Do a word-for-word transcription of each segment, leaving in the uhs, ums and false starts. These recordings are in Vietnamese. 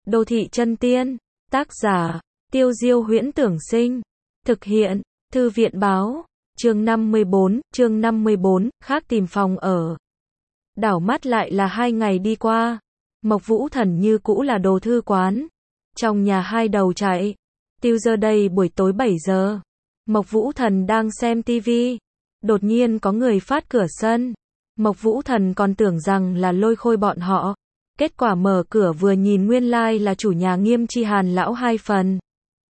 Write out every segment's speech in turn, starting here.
Đô thị chân tiên. Tác giả, Tiêu Diêu Huyễn Tưởng Sinh. Thực hiện, Thư viện Báo. Chương năm mươi bốn, chương năm mươi bốn, khác tìm phòng ở. Đảo mắt lại là hai ngày đi qua. Mộc Vũ Thần như cũ là đồ thư quán. Trong nhà hai đầu chạy. Tiêu giờ đây buổi tối bảy giờ. Mộc Vũ Thần đang xem tivi. Đột nhiên có người phát cửa sân. Mộc Vũ Thần còn tưởng rằng là Lôi Khôi bọn họ. Kết quả mở cửa vừa nhìn nguyên lai like là chủ nhà Nghiêm Chi Hàn lão hai phần.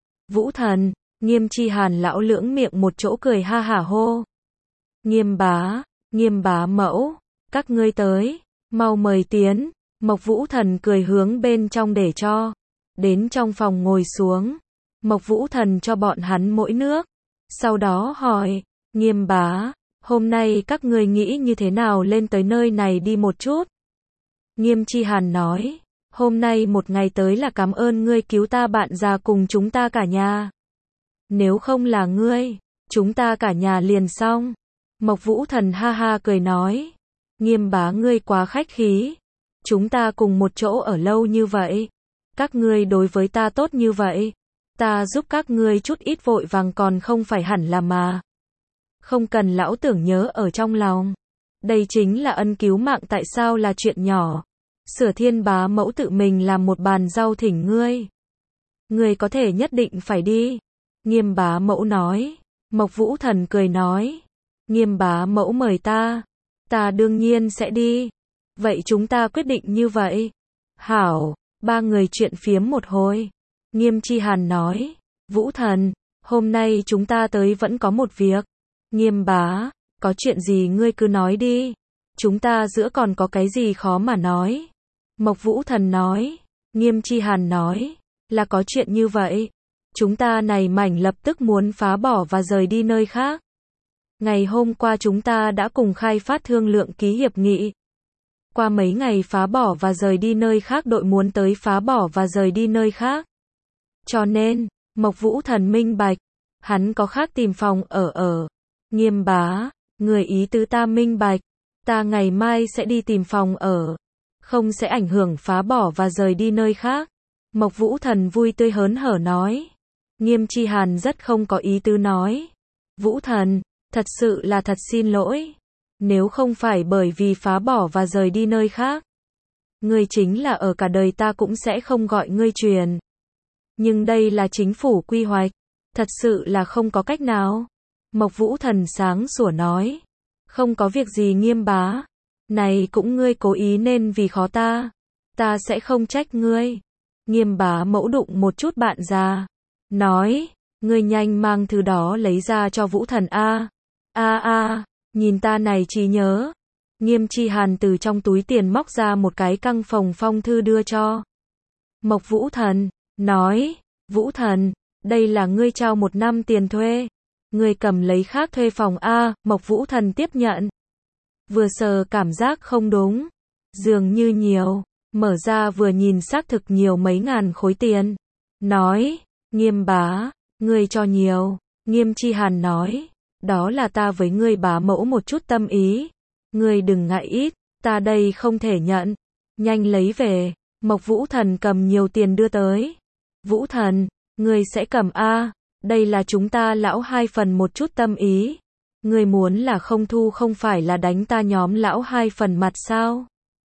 Vũ Thần, Nghiêm Chi Hàn lão lưỡng miệng một chỗ cười ha hả hô. Nghiêm bá, Nghiêm bá mẫu, các ngươi tới, mau mời tiến. Mộc Vũ Thần cười hướng bên trong để cho. Đến trong phòng ngồi xuống. Mộc Vũ Thần cho bọn hắn mỗi nước. Sau đó hỏi, Nghiêm bá, hôm nay các ngươi nghĩ như thế nào lên tới nơi này đi một chút? Nghiêm Chi Hàn nói, hôm nay một ngày tới là cảm ơn ngươi cứu ta bạn già cùng chúng ta cả nhà. Nếu không là ngươi, chúng ta cả nhà liền xong. Mộc Vũ Thần ha ha cười nói, Nghiêm bá ngươi quá khách khí. Chúng ta cùng một chỗ ở lâu như vậy. Các ngươi đối với ta tốt như vậy. Ta giúp các ngươi chút ít vội vàng còn không phải hẳn là mà. Không cần lão tưởng nhớ ở trong lòng. Đây chính là ân cứu mạng tại sao là chuyện nhỏ. Sửa Thiên bá mẫu tự mình làm một bàn rau thỉnh ngươi. Ngươi có thể nhất định phải đi. Nghiêm bá mẫu nói. Mộc Vũ Thần cười nói. Nghiêm bá mẫu mời ta. Ta đương nhiên sẽ đi. Vậy chúng ta quyết định như vậy. Hảo, ba người chuyện phiếm một hồi. Nghiêm Chi Hàn nói. Vũ Thần, hôm nay chúng ta tới vẫn có một việc. Nghiêm bá, có chuyện gì ngươi cứ nói đi. Chúng ta giữa còn có cái gì khó mà nói. Mộc Vũ Thần nói. Nghiêm Chi Hàn nói. Là có chuyện như vậy. Chúng ta này mảnh lập tức muốn phá bỏ và rời đi nơi khác. Ngày hôm qua chúng ta đã cùng khai phát thương lượng ký hiệp nghị. Qua mấy ngày phá bỏ và rời đi nơi khác đội muốn tới phá bỏ và rời đi nơi khác. Cho nên, Mộc Vũ Thần minh bạch. Hắn có khác tìm phòng ở ở. Nghiêm bá, người ý tứ ta minh bạch. Ta ngày mai sẽ đi tìm phòng ở. Không sẽ ảnh hưởng phá bỏ và rời đi nơi khác. Mộc Vũ Thần vui tươi hớn hở nói. Nghiêm Chi Hàn rất không có ý tứ nói. Vũ Thần, thật sự là thật xin lỗi. Nếu không phải bởi vì phá bỏ và rời đi nơi khác. Ngươi chính là ở cả đời ta cũng sẽ không gọi ngươi truyền. Nhưng đây là chính phủ quy hoạch. Thật sự là không có cách nào. Mộc Vũ Thần sáng sủa nói. Không có việc gì Nghiêm bá. Này cũng ngươi cố ý nên vì khó ta. Ta sẽ không trách ngươi. Nghiêm bá mẫu đụng một chút bạn già. Nói. Ngươi nhanh mang thứ đó lấy ra cho Vũ Thần a. A a, nhìn ta này trí nhớ. Nghiêm Chi Hàn từ trong túi tiền móc ra một cái căng phòng phong thư đưa cho. Mộc Vũ Thần. Nói. Vũ Thần. Đây là ngươi trao một năm tiền thuê. Ngươi cầm lấy khác thuê phòng a. Mộc Vũ Thần tiếp nhận. Vừa sờ cảm giác không đúng. Dường như nhiều. Mở ra vừa nhìn xác thực nhiều mấy ngàn khối tiền. Nói. Nghiêm bá. Ngươi cho nhiều. Nghiêm Chi Hàn nói. Đó là ta với ngươi bá mẫu một chút tâm ý. Ngươi đừng ngại ít. Ta đây không thể nhận. Nhanh lấy về. Mộc Vũ Thần cầm nhiều tiền đưa tới. Vũ Thần. Ngươi sẽ cầm a. Đây là chúng ta lão hai phần một chút tâm ý. Ngươi muốn là không thu không phải là đánh ta nhóm lão hai phần mặt sao?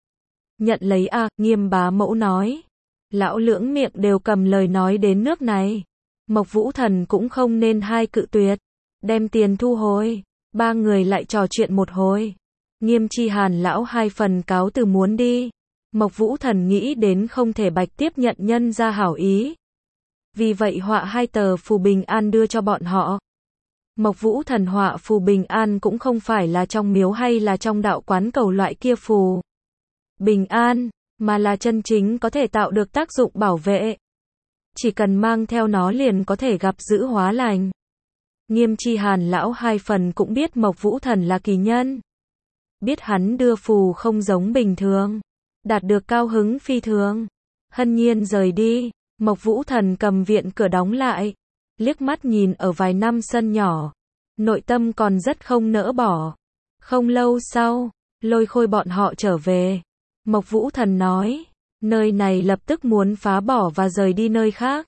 Nhận lấy a. Nghiêm bá mẫu nói. Lão lưỡng miệng đều cầm lời nói đến nước này. Mộc Vũ Thần cũng không nên hai cự tuyệt. Đem tiền thu hồi. Ba người lại trò chuyện một hồi. Nghiêm Chi Hàn lão hai phần cáo từ muốn đi. Mộc Vũ Thần nghĩ đến không thể bạch tiếp nhận nhân ra hảo ý. Vì vậy họa hai tờ phù bình an đưa cho bọn họ. Mộc Vũ Thần họa phù bình an cũng không phải là trong miếu hay là trong đạo quán cầu loại kia phù bình an, mà là chân chính có thể tạo được tác dụng bảo vệ. Chỉ cần mang theo nó liền có thể gặp dữ hóa lành. Nghiêm Chi Hàn lão hai phần cũng biết Mộc Vũ Thần là kỳ nhân. Biết hắn đưa phù không giống bình thường. Đạt được cao hứng phi thường. Hân nhiên rời đi. Mộc Vũ Thần cầm viện cửa đóng lại. Liếc mắt nhìn ở vài năm sân nhỏ. Nội tâm còn rất không nỡ bỏ. Không lâu sau, Lôi Khôi bọn họ trở về. Mộc Vũ Thần nói. Nơi này lập tức muốn phá bỏ và rời đi nơi khác.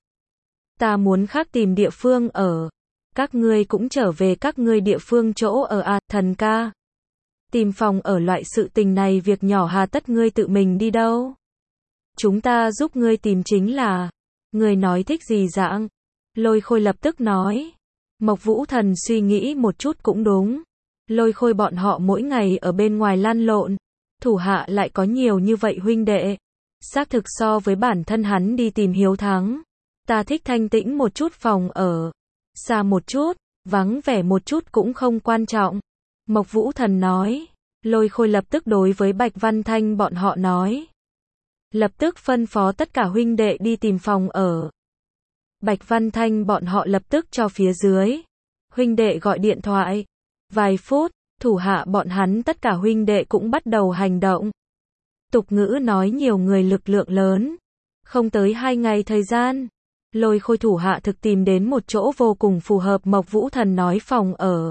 Ta muốn khác tìm địa phương ở. Các ngươi cũng trở về các ngươi địa phương chỗ ở à, thần ca. Tìm phòng ở loại sự tình này việc nhỏ hà tất ngươi tự mình đi đâu. Chúng ta giúp ngươi tìm chính là. Ngươi nói thích gì dạng? Lôi Khôi lập tức nói. Mộc Vũ Thần suy nghĩ một chút cũng đúng. Lôi Khôi bọn họ mỗi ngày ở bên ngoài lăn lộn. Thủ hạ lại có nhiều như vậy huynh đệ. Xác thực so với bản thân hắn đi tìm hiếu thắng. Ta thích thanh tĩnh một chút phòng ở. Xa một chút, vắng vẻ một chút cũng không quan trọng. Mộc Vũ Thần nói. Lôi Khôi lập tức đối với Bạch Văn Thanh bọn họ nói. Lập tức phân phó tất cả huynh đệ đi tìm phòng ở. Bạch Văn Thanh bọn họ lập tức cho phía dưới. Huynh đệ gọi điện thoại. Vài phút, thủ hạ bọn hắn tất cả huynh đệ cũng bắt đầu hành động. Tục ngữ nói nhiều người lực lượng lớn. Không tới hai ngày thời gian. Lôi Khôi thủ hạ thực tìm đến một chỗ vô cùng phù hợp Mộc Vũ Thần nói phòng ở.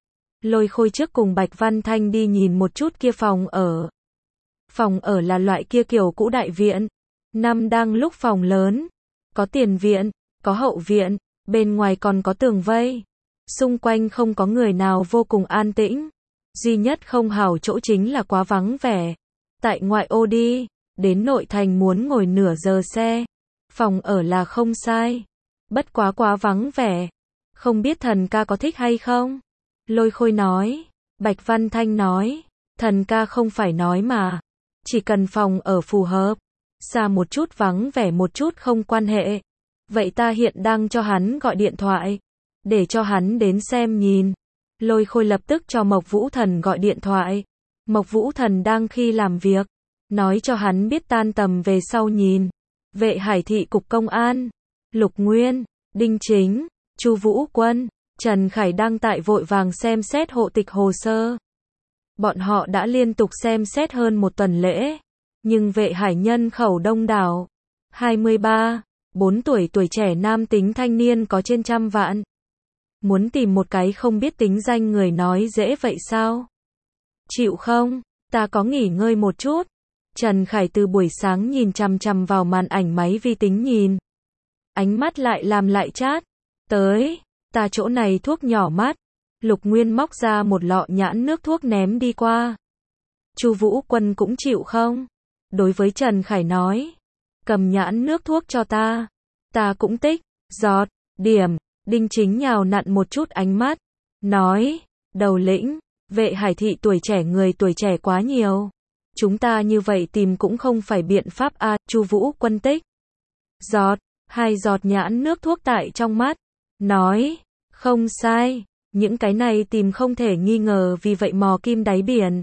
Lôi Khôi trước cùng Bạch Văn Thanh đi nhìn một chút kia phòng ở. Phòng ở là loại kia kiểu cũ đại viện. Năm đang lúc phòng lớn. Có tiền viện, có hậu viện, bên ngoài còn có tường vây. Xung quanh không có người nào vô cùng an tĩnh. Duy nhất không hảo chỗ chính là quá vắng vẻ. Tại ngoại ô đi, đến nội thành muốn ngồi nửa giờ xe. Phòng ở là không sai. Bất quá quá vắng vẻ. Không biết thần ca có thích hay không? Lôi Khôi nói. Bạch Văn Thanh nói. Thần ca không phải nói mà. Chỉ cần phòng ở phù hợp. Xa một chút vắng vẻ một chút không quan hệ. Vậy ta hiện đang cho hắn gọi điện thoại. Để cho hắn đến xem nhìn. Lôi Khôi lập tức cho Mộc Vũ Thần gọi điện thoại. Mộc Vũ Thần đang khi làm việc. Nói cho hắn biết tan tầm về sau nhìn. Vệ Hải thị cục công an. Lục Nguyên, Đinh Chính, Chu Vũ Quân, Trần Khải đang tại vội vàng xem xét hộ tịch hồ sơ. Bọn họ đã liên tục xem xét hơn một tuần lễ. Nhưng Vệ Hải nhân khẩu đông đảo. hai mươi ba, bốn tuổi tuổi trẻ nam tính thanh niên có trên trăm vạn. Muốn tìm một cái không biết tính danh người nói dễ vậy sao? Chịu không? Ta có nghỉ ngơi một chút. Trần Khải từ buổi sáng nhìn chằm chằm vào màn ảnh máy vi tính nhìn. Ánh mắt lại làm lại chát. Tới, ta chỗ này thuốc nhỏ mắt. Lục Nguyên móc ra một lọ nhãn nước thuốc ném đi qua. Chu Vũ Quân cũng chịu không? Đối với Trần Khải nói. Cầm nhãn nước thuốc cho ta. Ta cũng tích. Giọt, điểm. Đinh Chính nhào nặn một chút ánh mắt. Nói. Đầu lĩnh. Vệ Hải thị tuổi trẻ người tuổi trẻ quá nhiều. Chúng ta như vậy tìm cũng không phải biện pháp a. Chu Vũ Quân tích. Giọt. Hai giọt nhãn nước thuốc tại trong mắt. Nói. Không sai. Những cái này tìm không thể nghi ngờ vì vậy mò kim đáy biển.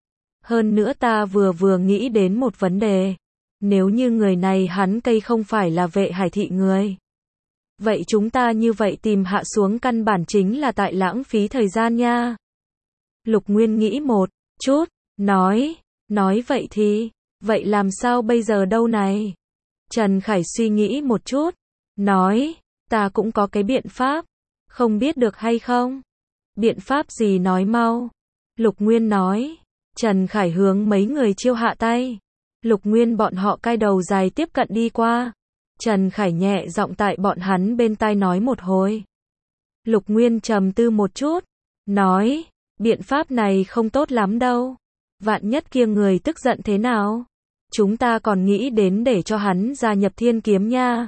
Hơn nữa ta vừa vừa nghĩ đến một vấn đề. Nếu như người này hắn cây không phải là Vệ Hải thị người. Vậy chúng ta như vậy tìm hạ xuống căn bản chính là tại lãng phí thời gian nha. Lục Nguyên nghĩ một chút. Nói. Nói vậy thì. Vậy làm sao bây giờ đâu này? Trần Khải suy nghĩ một chút. Nói. Ta cũng có cái biện pháp. Không biết được hay không? Biện pháp gì nói mau. Lục Nguyên nói. Trần Khải hướng mấy người chiêu hạ tay. Lục Nguyên bọn họ cai đầu dài tiếp cận đi qua. Trần Khải nhẹ giọng tại bọn hắn bên tai nói một hồi. Lục Nguyên trầm tư một chút. Nói. Biện pháp này không tốt lắm đâu. Vạn nhất kia người tức giận thế nào? Chúng ta còn nghĩ đến để cho hắn gia nhập Thiên Kiếm nha.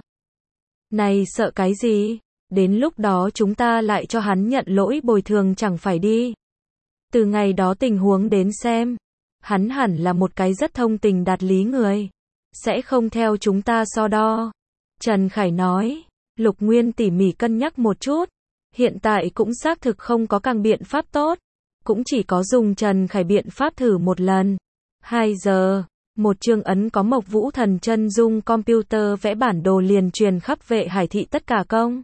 Này sợ cái gì? Đến lúc đó chúng ta lại cho hắn nhận lỗi bồi thường chẳng phải đi. Từ ngày đó tình huống đến xem. Hắn hẳn là một cái rất thông tình đạt lý người. Sẽ không theo chúng ta so đo. Trần Khải nói. Lục Nguyên tỉ mỉ cân nhắc một chút. Hiện tại cũng xác thực không có càng biện pháp tốt. Cũng chỉ có dùng Trần Khải biện pháp thử một lần. hai giờ. Một chương ấn có Mộc Vũ Thần chân dung computer vẽ bản đồ liền truyền khắp Vệ Hải thị tất cả công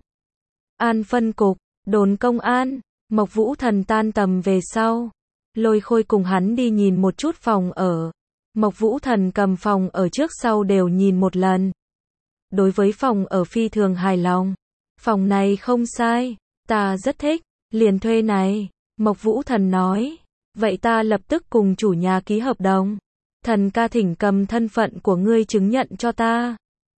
an phân cục, đồn công an. Mộc Vũ Thần tan tầm về sau. Lôi Khôi cùng hắn đi nhìn một chút phòng ở. Mộc Vũ Thần cầm phòng ở trước sau đều nhìn một lần. Đối với phòng ở phi thường hài lòng. Phòng này không sai. Ta rất thích. Liền thuê này. Mộc Vũ Thần nói. Vậy ta lập tức cùng chủ nhà ký hợp đồng. Thần ca thỉnh cầm thân phận của ngươi chứng nhận cho ta.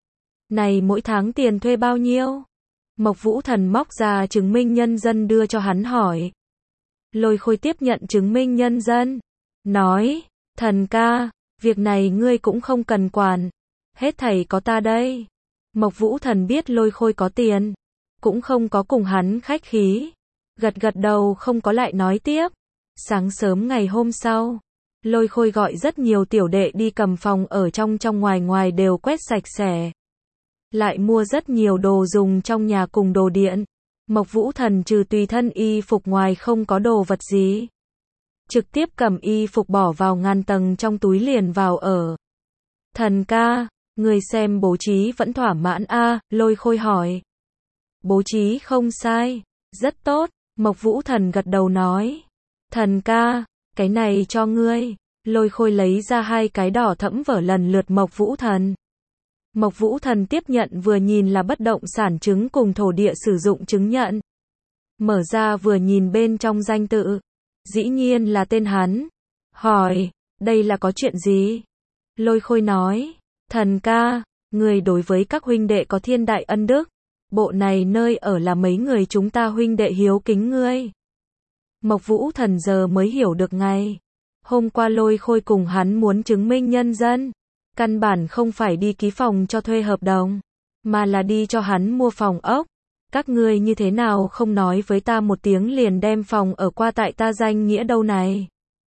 Này mỗi tháng tiền thuê bao nhiêu? Mộc Vũ Thần móc ra chứng minh nhân dân đưa cho hắn hỏi. Lôi Khôi tiếp nhận chứng minh nhân dân. Nói, thần ca, việc này ngươi cũng không cần quản. Hết thảy có ta đây. Mộc Vũ Thần biết Lôi Khôi có tiền. Cũng không có cùng hắn khách khí. Gật gật đầu không có lại nói tiếp. Sáng sớm ngày hôm sau, Lôi Khôi gọi rất nhiều tiểu đệ đi cầm phòng ở trong trong ngoài ngoài đều quét sạch sẽ. Lại mua rất nhiều đồ dùng trong nhà cùng đồ điện. Mộc Vũ Thần trừ tùy thân y phục ngoài không có đồ vật gì. Trực tiếp cầm y phục bỏ vào ngàn tầng trong túi liền vào ở. Thần ca, người xem bố trí vẫn thỏa mãn a? À, Lôi Khôi hỏi. Bố trí không sai, rất tốt, Mộc Vũ Thần gật đầu nói. Thần ca, cái này cho ngươi. Lôi Khôi lấy ra hai cái đỏ thẫm vở lần lượt Mộc Vũ Thần. Mộc Vũ Thần tiếp nhận vừa nhìn là bất động sản chứng cùng thổ địa sử dụng chứng nhận. Mở ra vừa nhìn bên trong danh tự. Dĩ nhiên là tên hắn. Hỏi, đây là có chuyện gì? Lôi Khôi nói, thần ca, người đối với các huynh đệ có thiên đại ân đức. Bộ này nơi ở là mấy người chúng ta huynh đệ hiếu kính ngươi. Mộc Vũ Thần giờ mới hiểu được ngay. Hôm qua Lôi Khôi cùng hắn muốn chứng minh nhân dân. Căn bản không phải đi ký phòng cho thuê hợp đồng, mà là đi cho hắn mua phòng ốc. Các ngươi như thế nào không nói với ta một tiếng liền đem phòng ở qua tại ta danh nghĩa đâu này?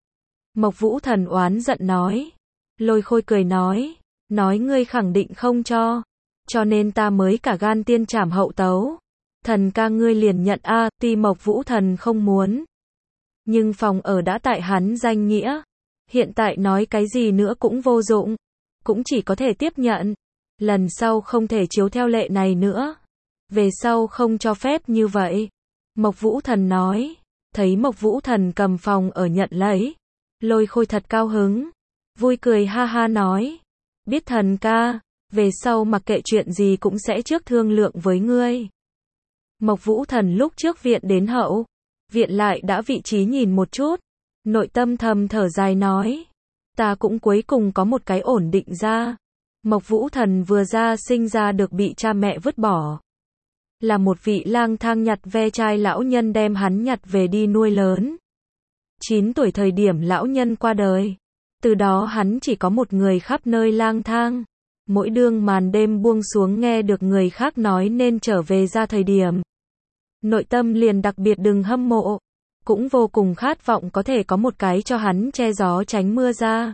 Mộc Vũ Thần oán giận nói. Lôi Khôi cười nói, nói ngươi khẳng định không cho, cho nên ta mới cả gan tiên trảm hậu tấu. Thần ca ngươi liền nhận a, à, tuy Mộc Vũ Thần không muốn, nhưng phòng ở đã tại hắn danh nghĩa, hiện tại nói cái gì nữa cũng vô dụng, cũng chỉ có thể tiếp nhận. Lần sau không thể chiếu theo lệ này nữa. Về sau không cho phép như vậy. Mộc Vũ Thần nói. Thấy Mộc Vũ Thần cầm phòng ở nhận lấy. Lôi Khôi thật cao hứng. Vui cười ha ha nói. Biết thần ca, về sau mặc kệ chuyện gì cũng sẽ trước thương lượng với ngươi. Mộc Vũ Thần lúc trước viện đến hậu. Viện lại đã vị trí nhìn một chút. Nội tâm thầm thở dài nói. Ta cũng cuối cùng có một cái ổn định ra. Mộc Vũ Thần vừa ra sinh ra được bị cha mẹ vứt bỏ. Là một vị lang thang nhặt ve chai lão nhân đem hắn nhặt về đi nuôi lớn. chín tuổi thời điểm lão nhân qua đời. Từ đó hắn chỉ có một người khắp nơi lang thang. Mỗi đương màn đêm buông xuống nghe được người khác nói nên trở về ra thời điểm. Nội tâm liền đặc biệt đừng hâm mộ. Cũng vô cùng khát vọng có thể có một cái cho hắn che gió tránh mưa ra.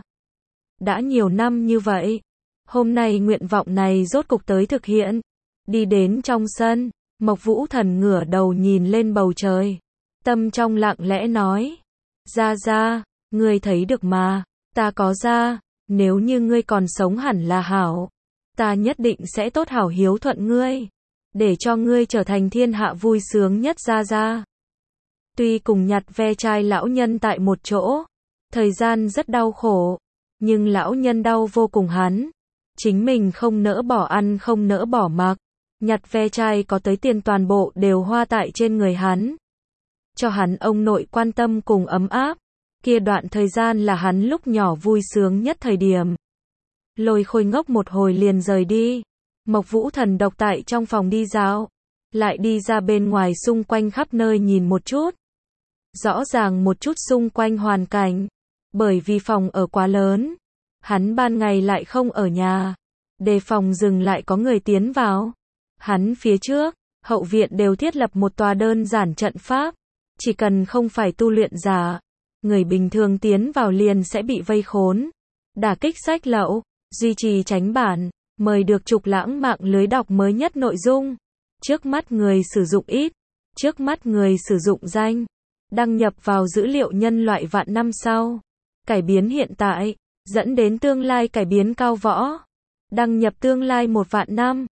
Đã nhiều năm như vậy. Hôm nay nguyện vọng này rốt cục tới thực hiện. Đi đến trong sân, Mộc Vũ Thần ngửa đầu nhìn lên bầu trời. Tâm trong lặng lẽ nói. Ra ra, ngươi thấy được mà, ta có ra, nếu như ngươi còn sống hẳn là hảo. Ta nhất định sẽ tốt hảo hiếu thuận ngươi. Để cho ngươi trở thành thiên hạ vui sướng nhất ra ra. Tuy cùng nhặt ve chai lão nhân tại một chỗ, thời gian rất đau khổ, nhưng lão nhân đau vô cùng hắn. Chính mình không nỡ bỏ ăn không nỡ bỏ mặc, nhặt ve chai có tới tiền toàn bộ đều hoa tại trên người hắn. Cho hắn ông nội quan tâm cùng ấm áp, kia đoạn thời gian là hắn lúc nhỏ vui sướng nhất thời điểm. Lôi Khôi ngốc một hồi liền rời đi, Mộc Vũ Thần độc tại trong phòng đi dạo, lại đi ra bên ngoài xung quanh khắp nơi nhìn một chút. Rõ ràng một chút xung quanh hoàn cảnh, bởi vì phòng ở quá lớn, hắn ban ngày lại không ở nhà, đề phòng dừng lại có người tiến vào. Hắn phía trước, hậu viện đều thiết lập một tòa đơn giản trận pháp, chỉ cần không phải tu luyện giả, người bình thường tiến vào liền sẽ bị vây khốn. Đả kích sách lậu, duy trì tránh bản, mời được trục lãng mạng lưới đọc mới nhất nội dung. Trước mắt người sử dụng ít, trước mắt người sử dụng danh, đăng nhập vào dữ liệu nhân loại vạn năm sau, cải biến hiện tại, dẫn đến tương lai cải biến cao võ, đăng nhập tương lai một vạn năm.